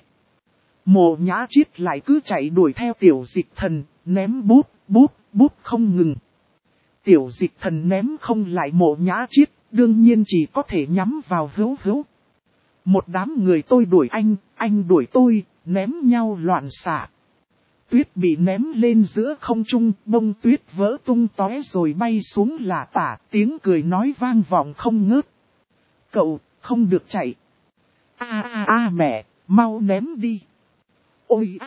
Mộ Nhã Chiết lại cứ chạy đuổi theo Tiểu Dịch Thần, ném bút không ngừng. Tiểu Dịch Thần ném không lại Mộ Nhã Chiết, đương nhiên chỉ có thể nhắm vào Hữu. Một đám người tôi đuổi anh đuổi tôi, ném nhau loạn xạ. Tuyết bị ném lên giữa không trung, bông tuyết vỡ tung tóe rồi bay xuống lả tả, tiếng cười nói vang vọng không ngớt. Cậu, không được chạy. Mẹ, mau ném đi. Ôi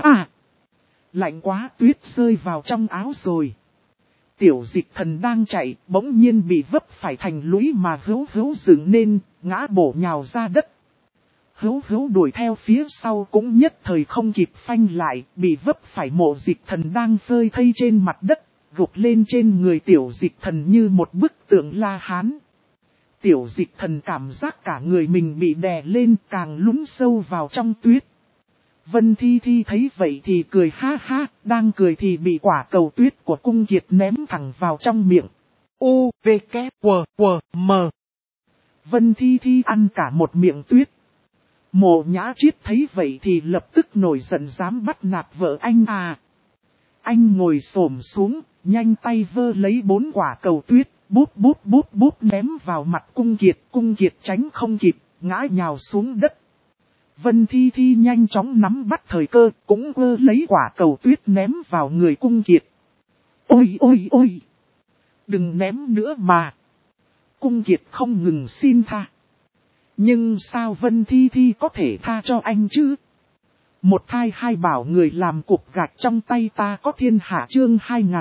Lạnh quá, tuyết rơi vào trong áo rồi. Tiểu Dịch Thần đang chạy, bỗng nhiên bị vấp phải thành lũy mà Hữu dựng nên, ngã bổ nhào ra đất. Hữu đuổi theo phía sau cũng nhất thời không kịp phanh lại, bị vấp phải Mộ Dịch Thần đang phơi thây trên mặt đất, gục lên trên người Tiểu Dịch Thần như một bức tượng La Hán. Tiểu Dịch Thần cảm giác cả người mình bị đè lên, càng lún sâu vào trong tuyết. Vân Thi Thi thấy vậy thì cười ha ha, đang cười thì bị quả cầu tuyết của Cung Kiệt ném thẳng vào trong miệng. U, V, K, W, W, M. Vân Thi Thi ăn cả một miệng tuyết. Mộ Nhã Triết thấy vậy thì lập tức nổi giận dám bắt nạt vợ anh à. Anh ngồi xổm xuống, nhanh tay vơ lấy 4 quả cầu tuyết, búp búp búp búp ném vào mặt Cung Kiệt tránh không kịp, ngã nhào xuống đất. Vân Thi Thi nhanh chóng nắm bắt thời cơ, cũng vơ lấy quả cầu tuyết ném vào người Cung Kiệt. Ôi ôi ôi! Đừng ném nữa mà! Cung Kiệt không ngừng xin tha. Nhưng sao Vân Thi Thi có thể tha cho anh chứ? Một thai hai bảo người làm cục gạch trong tay ta có thiên hạ chương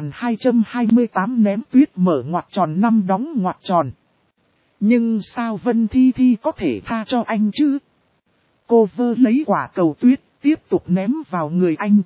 2228 ném tuyết mở ngoặc tròn 5 đóng ngoặc tròn. Nhưng sao Vân Thi Thi có thể tha cho anh chứ? Cô vơ lấy quả cầu tuyết, tiếp tục ném vào người anh.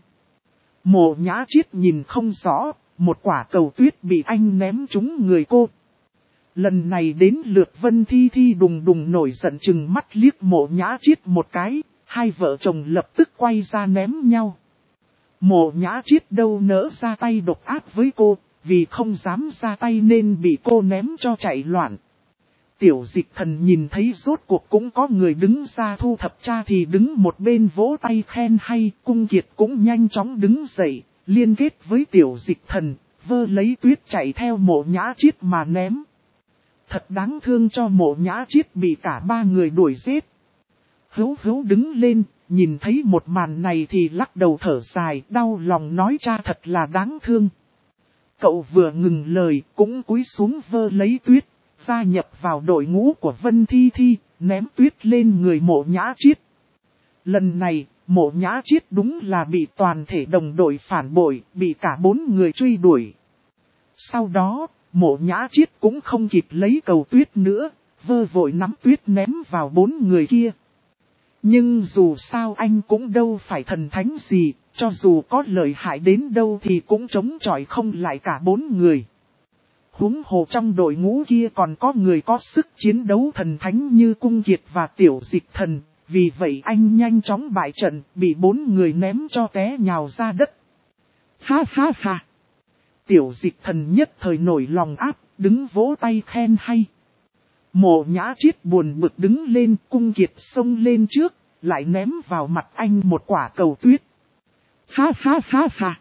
Mộ Nhã Triết nhìn không rõ, một quả cầu tuyết bị anh ném trúng người cô. Lần này đến lượt Vân Thi Thi đùng đùng nổi giận chừng mắt liếc Mộ Nhã Triết một cái, hai vợ chồng lập tức quay ra ném nhau. Mộ Nhã Triết đâu nỡ ra tay độc ác với cô, vì không dám ra tay nên bị cô ném cho chạy loạn. Tiểu Dịch Thần nhìn thấy rốt cuộc cũng có người đứng ra thu thập tra thì đứng một bên vỗ tay khen hay. Cung Kiệt cũng nhanh chóng đứng dậy, liên kết với Tiểu Dịch Thần, vơ lấy tuyết chạy theo Mộ Nhã Triết mà ném. Thật đáng thương cho Mộ Nhã Triết bị cả 3 người đuổi giết. Hữu Hữu đứng lên, nhìn thấy một màn này thì lắc đầu thở dài, đau lòng nói cha thật là đáng thương. Cậu vừa ngừng lời, cũng cúi xuống vơ lấy tuyết, gia nhập vào đội ngũ của Vân Thi Thi, ném tuyết lên người Mộ Nhã Triết. Lần này, Mộ Nhã Triết đúng là bị toàn thể đồng đội phản bội, bị cả 4 người truy đuổi. Sau đó, Mộ Nhã Triết cũng không kịp lấy cầu tuyết nữa, vơ vội nắm tuyết ném vào 4 người kia. Nhưng dù sao anh cũng đâu phải thần thánh gì, cho dù có lợi hại đến đâu thì cũng chống chọi không lại cả 4 người. Huống hồ trong đội ngũ kia còn có người có sức chiến đấu thần thánh như Cung Kiệt và Tiểu Dịch Thần, vì vậy anh nhanh chóng bại trận, bị 4 người ném cho té nhào ra đất. Ha ha ha! Tiểu Dịch Thần nhất thời nổi lòng áp, đứng vỗ tay khen hay. Mộ Nhã Triết buồn bực đứng lên, Cung Kiệt xông lên trước, lại ném vào mặt anh một quả cầu tuyết. Ha ha ha ha!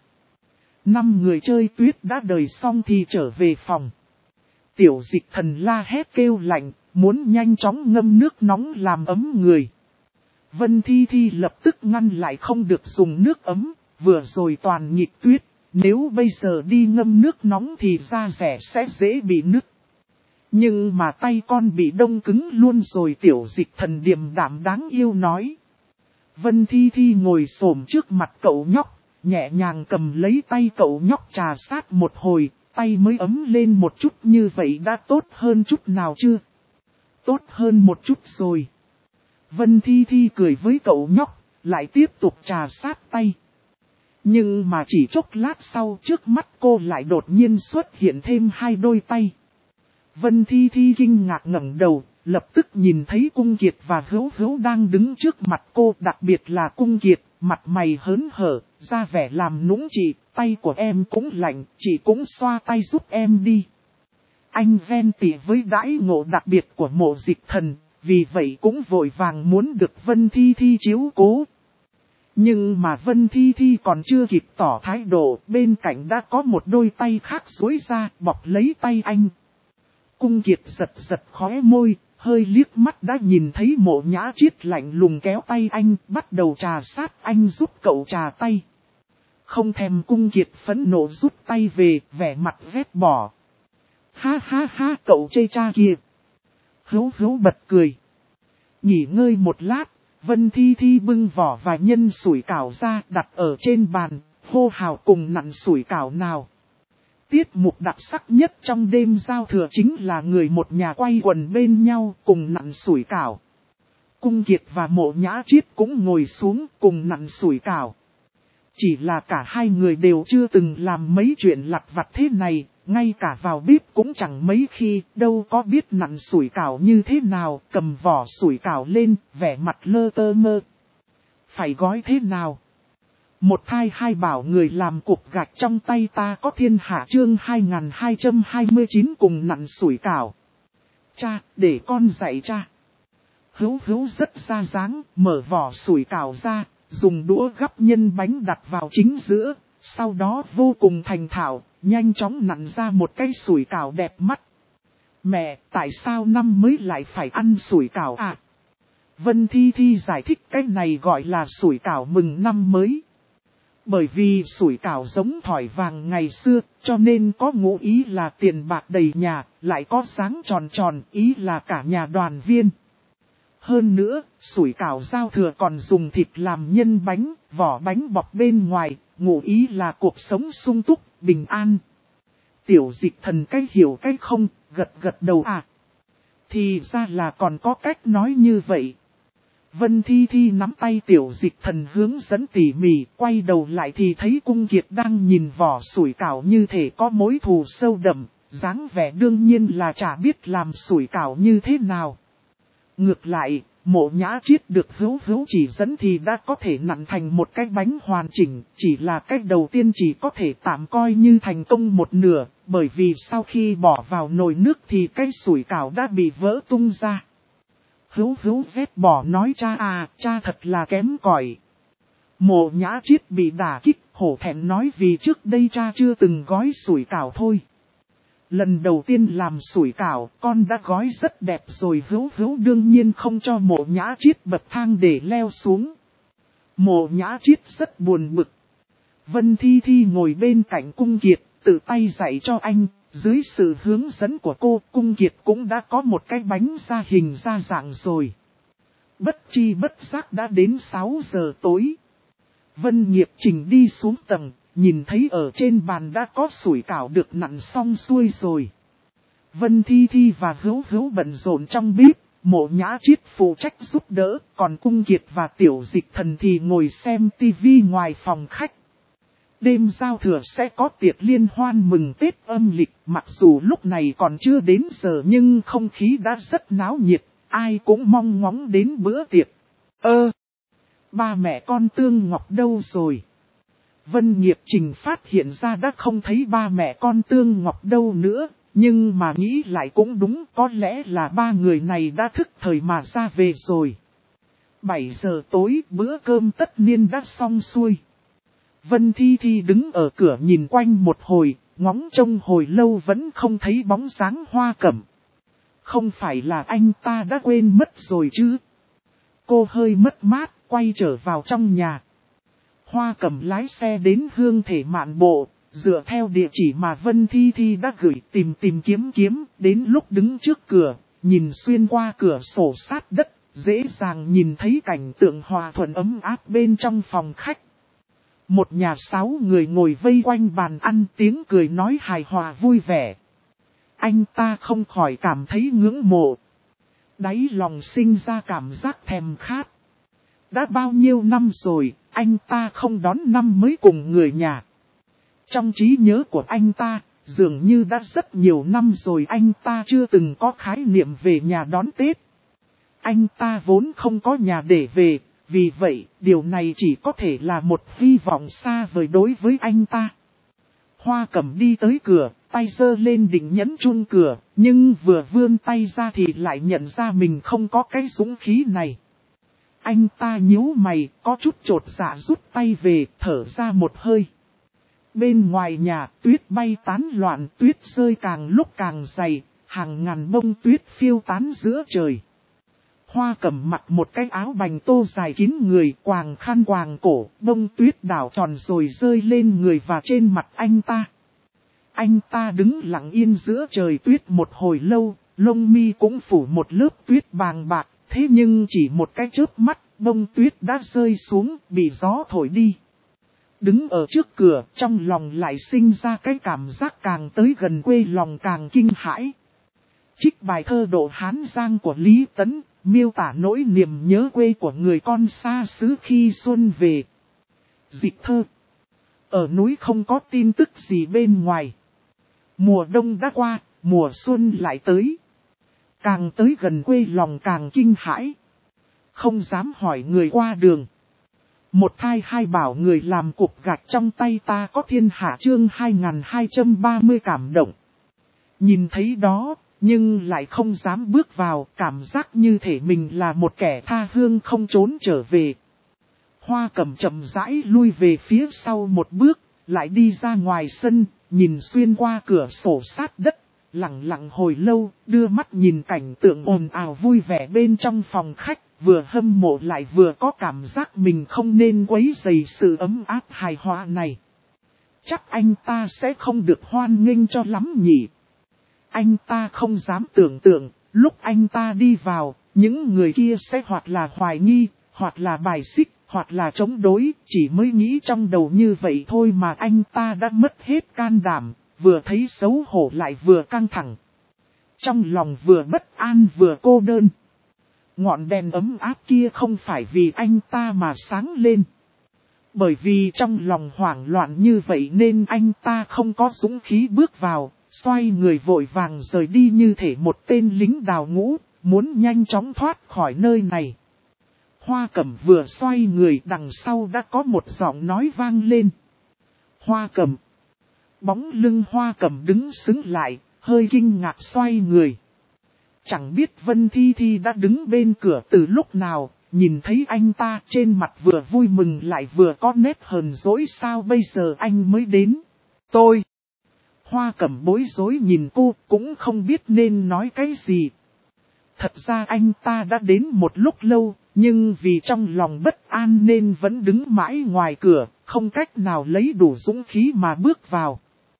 5 người chơi tuyết đã đời xong thì trở về phòng. Tiểu Dịch Thần la hét kêu lạnh, muốn nhanh chóng ngâm nước nóng làm ấm người. Vân Thi Thi lập tức ngăn lại không được dùng nước ấm, vừa rồi toàn nghịch tuyết, nếu bây giờ đi ngâm nước nóng thì da rẻ sẽ dễ bị nứt. Nhưng mà tay con bị đông cứng luôn rồi. Tiểu Dịch Thần điềm đạm đáng yêu nói. Vân Thi Thi ngồi xổm trước mặt cậu nhóc, nhẹ nhàng cầm lấy tay cậu nhóc trà sát một hồi, tay mới ấm lên một chút. Như vậy đã tốt hơn chút nào chưa? Tốt hơn một chút rồi. Vân Thi Thi cười với cậu nhóc, lại tiếp tục trà sát tay. Nhưng mà chỉ chốc lát sau trước mắt cô lại đột nhiên xuất hiện thêm 2 đôi tay. Vân Thi Thi kinh ngạc ngẩng đầu, lập tức nhìn thấy Cung Kiệt và Hữu Hữu đang đứng trước mặt cô, đặc biệt là Cung Kiệt, mặt mày hớn hở, ra vẻ làm nũng chị, tay của em cũng lạnh, chị cũng xoa tay giúp em đi. Anh ghen tị với đãi ngộ đặc biệt của Mộ Dịch Thần, vì vậy cũng vội vàng muốn được Vân Thi Thi chiếu cố. Nhưng mà Vân Thi Thi còn chưa kịp tỏ thái độ, bên cạnh đã có một đôi tay khác duỗi ra, bọc lấy tay anh. Cung Kiệt giật giật khóe môi, hơi liếc mắt đã nhìn thấy Mộ Nhã Triết lạnh lùng kéo tay anh, bắt đầu trà sát anh giúp cậu trà tay. Không thèm Cung Kiệt phẫn nộ rút tay về, vẻ mặt ghét bỏ. Ha ha ha, cậu chê cha kìa. Hữu Hữu bật cười. Nghỉ ngơi một lát, Vân Thi Thi bưng vỏ và nhân sủi cảo ra đặt ở trên bàn, hô hào cùng nặn sủi cảo nào. Tiết mục đặc sắc nhất trong đêm giao thừa chính là người một nhà quay quần bên nhau cùng nặn sủi cảo. Cung Kiệt và Mộ Nhã Triết cũng ngồi xuống cùng nặn sủi cảo. Chỉ là cả hai người đều chưa từng làm mấy chuyện lặt vặt thế này, ngay cả vào bếp cũng chẳng mấy khi, đâu có biết nặn sủi cảo như thế nào, cầm vỏ sủi cảo lên, vẻ mặt lơ tơ mơ. phải gói thế nào? Một thai hai bảo người làm cục gạch trong tay ta có thiên hạ chương 2229 cùng nặn sủi cảo. Cha, để con dạy cha. Hữu hữu rất ra dáng, mở vỏ sủi cảo ra, dùng đũa gắp nhân bánh đặt vào chính giữa, sau đó vô cùng thành thạo, nhanh chóng nặn ra một cái sủi cảo đẹp mắt. Mẹ, tại sao năm mới lại phải ăn sủi cảo à? Vân Thi Thi giải thích cái này gọi là sủi cảo mừng năm mới. Bởi vì sủi cảo giống thỏi vàng ngày xưa, cho nên có ngụ ý là tiền bạc đầy nhà, lại có dáng tròn tròn, ý là cả nhà đoàn viên. Hơn nữa, sủi cảo giao thừa còn dùng thịt làm nhân bánh, vỏ bánh bọc bên ngoài, ngụ ý là cuộc sống sung túc, bình an. Tiểu Dịch Thần cách hiểu cách không, gật gật đầu à. Thì ra là còn có cách nói như vậy. Vân Thi Thi nắm tay Tiểu Dịch Thần hướng dẫn tỉ mỉ, quay đầu lại thì thấy Cung Kiệt đang nhìn vỏ sủi cảo như thể có mối thù sâu đậm, dáng vẻ đương nhiên là chả biết làm sủi cảo như thế nào. Ngược lại, Mộ Nhã Chiết được hữu hữu chỉ dẫn thì đã có thể nặn thành một cái bánh hoàn chỉnh, chỉ là cách đầu tiên chỉ có thể tạm coi như thành công một nửa, bởi vì sau khi bỏ vào nồi nước thì cái sủi cảo đã bị vỡ tung ra. Hữu hữu vét bỏ nói cha à, cha thật là kém cỏi. Mộ Nhã Chiết bị đả kích, hổ thẹn nói vì trước đây cha chưa từng gói sủi cảo thôi. Lần đầu tiên làm sủi cảo, con đã gói rất đẹp rồi. Hữu hữu đương nhiên không cho Mộ Nhã Chiết bậc thang để leo xuống. Mộ Nhã Chiết rất buồn bực. Vân Thi Thi ngồi bên cạnh Cung Kiệt, tự tay dạy cho anh. Dưới sự hướng dẫn của cô, Cung Kiệt cũng đã có một cái bánh ra hình ra dạng rồi. Bất chi bất giác đã đến 6 giờ tối. Vân Nghiệp Trình đi xuống tầng, nhìn thấy ở trên bàn đã có sủi cảo được nặn xong xuôi rồi. Vân Thi Thi và Hữu Hữu bận rộn trong bếp, Mộ Nhã Chiết phụ trách giúp đỡ, còn Cung Kiệt và Tiểu Dịch Thần thì ngồi xem tivi ngoài phòng khách. Đêm giao thừa sẽ có tiệc liên hoan mừng Tết âm lịch, mặc dù lúc này còn chưa đến giờ nhưng không khí đã rất náo nhiệt, ai cũng mong ngóng đến bữa tiệc. Ba mẹ con Tương Ngọc đâu rồi? Vân Nghiệp Trình phát hiện ra đã không thấy ba mẹ con Tương Ngọc đâu nữa, nhưng mà nghĩ lại cũng đúng, có lẽ là ba người này đã thức thời mà ra về rồi. 7 giờ tối bữa cơm tất niên đã xong xuôi. Vân Thi Thi đứng ở cửa nhìn quanh một hồi, ngóng trông hồi lâu vẫn không thấy bóng dáng Hoa Cẩm. Không phải là anh ta đã quên mất rồi chứ? Cô hơi mất mát, quay trở vào trong nhà. Hoa Cẩm lái xe đến Hương Thể Mạn Bộ, dựa theo địa chỉ mà Vân Thi Thi đã gửi tìm kiếm, đến lúc đứng trước cửa, nhìn xuyên qua cửa sổ sát đất, dễ dàng nhìn thấy cảnh tượng hòa thuận ấm áp bên trong phòng khách. Một nhà 6 người ngồi vây quanh bàn ăn, tiếng cười nói hài hòa vui vẻ. Anh ta không khỏi cảm thấy ngưỡng mộ. Đáy lòng sinh ra cảm giác thèm khát. Đã bao nhiêu năm rồi, anh ta không đón năm mới cùng người nhà. Trong trí nhớ của anh ta, dường như đã rất nhiều năm rồi anh ta chưa từng có khái niệm về nhà đón Tết. Anh ta vốn không có nhà để về, vì vậy điều này chỉ có thể là một hy vọng xa vời đối với anh ta. Hoa Cẩm đi tới cửa, tay giơ lên định nhấn chun cửa, nhưng vừa vươn tay ra thì lại nhận ra mình không có cái dũng khí này. Anh ta nhíu mày, có chút chột dạ rút tay về, thở ra một hơi. Bên ngoài nhà, tuyết bay tán loạn, tuyết rơi càng lúc càng dày, hàng ngàn bông tuyết phiêu tán giữa trời. Hoa Cẩm mặc một cái áo bành tô dài kín người, quàng khăn quàng cổ, bông tuyết đảo tròn rồi rơi lên người và trên mặt anh ta. Anh ta đứng lặng yên giữa trời tuyết một hồi lâu, lông mi cũng phủ một lớp tuyết bàng bạc, thế nhưng chỉ một cái chớp mắt, bông tuyết đã rơi xuống, bị gió thổi đi. Đứng ở trước cửa, trong lòng lại sinh ra cái cảm giác càng tới gần quê lòng càng kinh hãi. Trích bài thơ Độ Hán Giang của Lý Tấn, miêu tả nỗi niềm nhớ quê của người con xa xứ khi xuân về. Dịch thơ. Ở núi không có tin tức gì bên ngoài. Mùa đông đã qua, mùa xuân lại tới. Càng tới gần quê lòng càng kinh hãi. Không dám hỏi người qua đường. Một thai hai bảo người làm cục gạch trong tay ta có thiên hạ chương 2230 cảm động. Nhìn thấy đó, nhưng lại không dám bước vào, cảm giác như thể mình là một kẻ tha hương không trốn trở về. Hoa Cẩm chậm rãi lui về phía sau một bước, lại đi ra ngoài sân, nhìn xuyên qua cửa sổ sát đất, lặng lặng hồi lâu, đưa mắt nhìn cảnh tượng ồn ào vui vẻ bên trong phòng khách, vừa hâm mộ lại vừa có cảm giác mình không nên quấy rầy sự ấm áp hài hòa này. Chắc anh ta sẽ không được hoan nghênh cho lắm nhỉ. Anh ta không dám tưởng tượng, lúc anh ta đi vào, những người kia sẽ hoặc là hoài nghi, hoặc là bài xích, hoặc là chống đối, chỉ mới nghĩ trong đầu như vậy thôi mà anh ta đã mất hết can đảm, vừa thấy xấu hổ lại vừa căng thẳng. Trong lòng vừa bất an vừa cô đơn. Ngọn đèn ấm áp kia không phải vì anh ta mà sáng lên. Bởi vì trong lòng hoảng loạn như vậy nên anh ta không có dũng khí bước vào, xoay người vội vàng rời đi như thể một tên lính đào ngũ, muốn nhanh chóng thoát khỏi nơi này. Hoa Cẩm vừa xoay người đằng sau đã có một giọng nói vang lên. Hoa Cẩm. Bóng lưng Hoa Cẩm đứng sững lại, hơi kinh ngạc xoay người. Chẳng biết Vân Thi Thi đã đứng bên cửa từ lúc nào, nhìn thấy anh ta trên mặt vừa vui mừng lại vừa có nét hờn dỗi sao bây giờ anh mới đến. Tôi. Hoa Cẩm bối rối nhìn cô cũng không biết nên nói cái gì. Thật ra anh ta đã đến một lúc lâu, nhưng vì trong lòng bất an nên vẫn đứng mãi ngoài cửa, không cách nào lấy đủ dũng khí mà bước vào.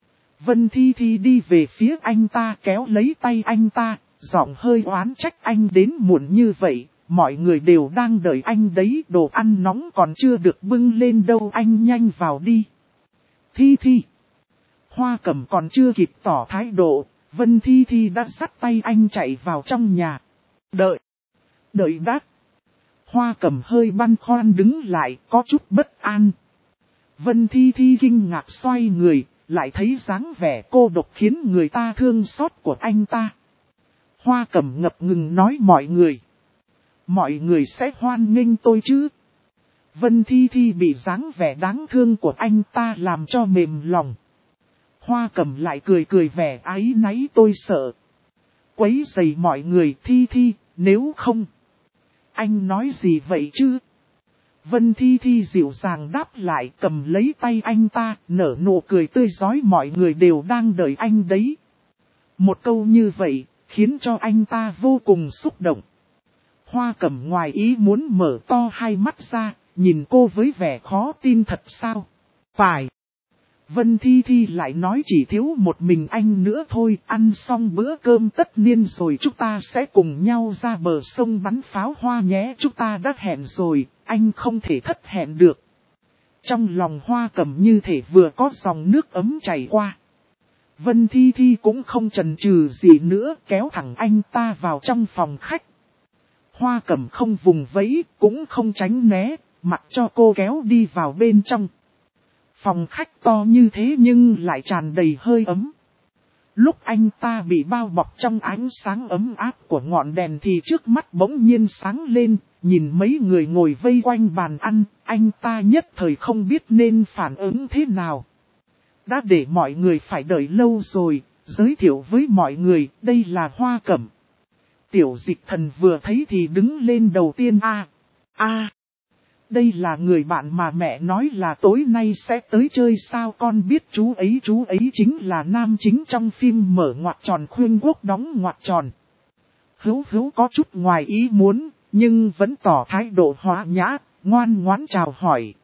Vân Thi Thi đi về phía anh ta kéo lấy tay anh ta, giọng hơi oán trách anh đến muộn như vậy, mọi người đều đang đợi anh đấy, đồ ăn nóng còn chưa được bưng lên đâu, anh nhanh vào đi. Thi Thi. Hoa Cẩm còn chưa kịp tỏ thái độ, Vân Thi Thi đã dắt tay anh chạy vào trong nhà. Đợi đã. Hoa Cẩm hơi băn khoăn đứng lại, có chút bất an. Vân Thi Thi kinh ngạc xoay người, lại thấy dáng vẻ cô độc khiến người ta thương xót của anh ta. Hoa Cẩm ngập ngừng nói mọi người sẽ hoan nghênh tôi chứ. Vân Thi Thi bị dáng vẻ đáng thương của anh ta làm cho mềm lòng. Hoa Cẩm lại cười vẻ áy náy, tôi sợ quấy rầy mọi người. Thi Thi, nếu không. Anh nói gì vậy chứ? Vân Thi Thi dịu dàng đáp lại, cầm lấy tay anh ta, nở nụ cười tươi rói, mọi người đều đang đợi anh đấy. Một câu như vậy, khiến cho anh ta vô cùng xúc động. Hoa Cẩm ngoài ý muốn mở to hai mắt ra, nhìn cô với vẻ khó tin thật sao? Phải. Vân Thi Thi lại nói chỉ thiếu một mình anh nữa thôi, ăn xong bữa cơm tất niên rồi chúng ta sẽ cùng nhau ra bờ sông bắn pháo hoa nhé, chúng ta đã hẹn rồi, anh không thể thất hẹn được. Trong lòng Hoa Cẩm như thể vừa có dòng nước ấm chảy qua. Vân Thi Thi cũng không chần chừ gì nữa, kéo thẳng anh ta vào trong phòng khách. Hoa Cẩm không vùng vẫy, cũng không tránh né, mặc cho cô kéo đi vào bên trong. Phòng khách to như thế nhưng lại tràn đầy hơi ấm. Lúc anh ta bị bao bọc trong ánh sáng ấm áp của ngọn đèn thì trước mắt bỗng nhiên sáng lên, nhìn mấy người ngồi vây quanh bàn ăn, anh ta nhất thời không biết nên phản ứng thế nào. Đã để mọi người phải đợi lâu rồi, giới thiệu với mọi người, đây là Hoa Cẩm. Tiểu Dịch Thần vừa thấy thì đứng lên đầu tiên. Đây là người bạn mà mẹ nói là tối nay sẽ tới chơi sao, con biết chú ấy chính là nam chính trong phim Mở ngoặc tròn Khuyên Quốc đóng ngoặc tròn. Hữu có chút ngoài ý muốn, nhưng vẫn tỏ thái độ hòa nhã, ngoan ngoãn chào hỏi.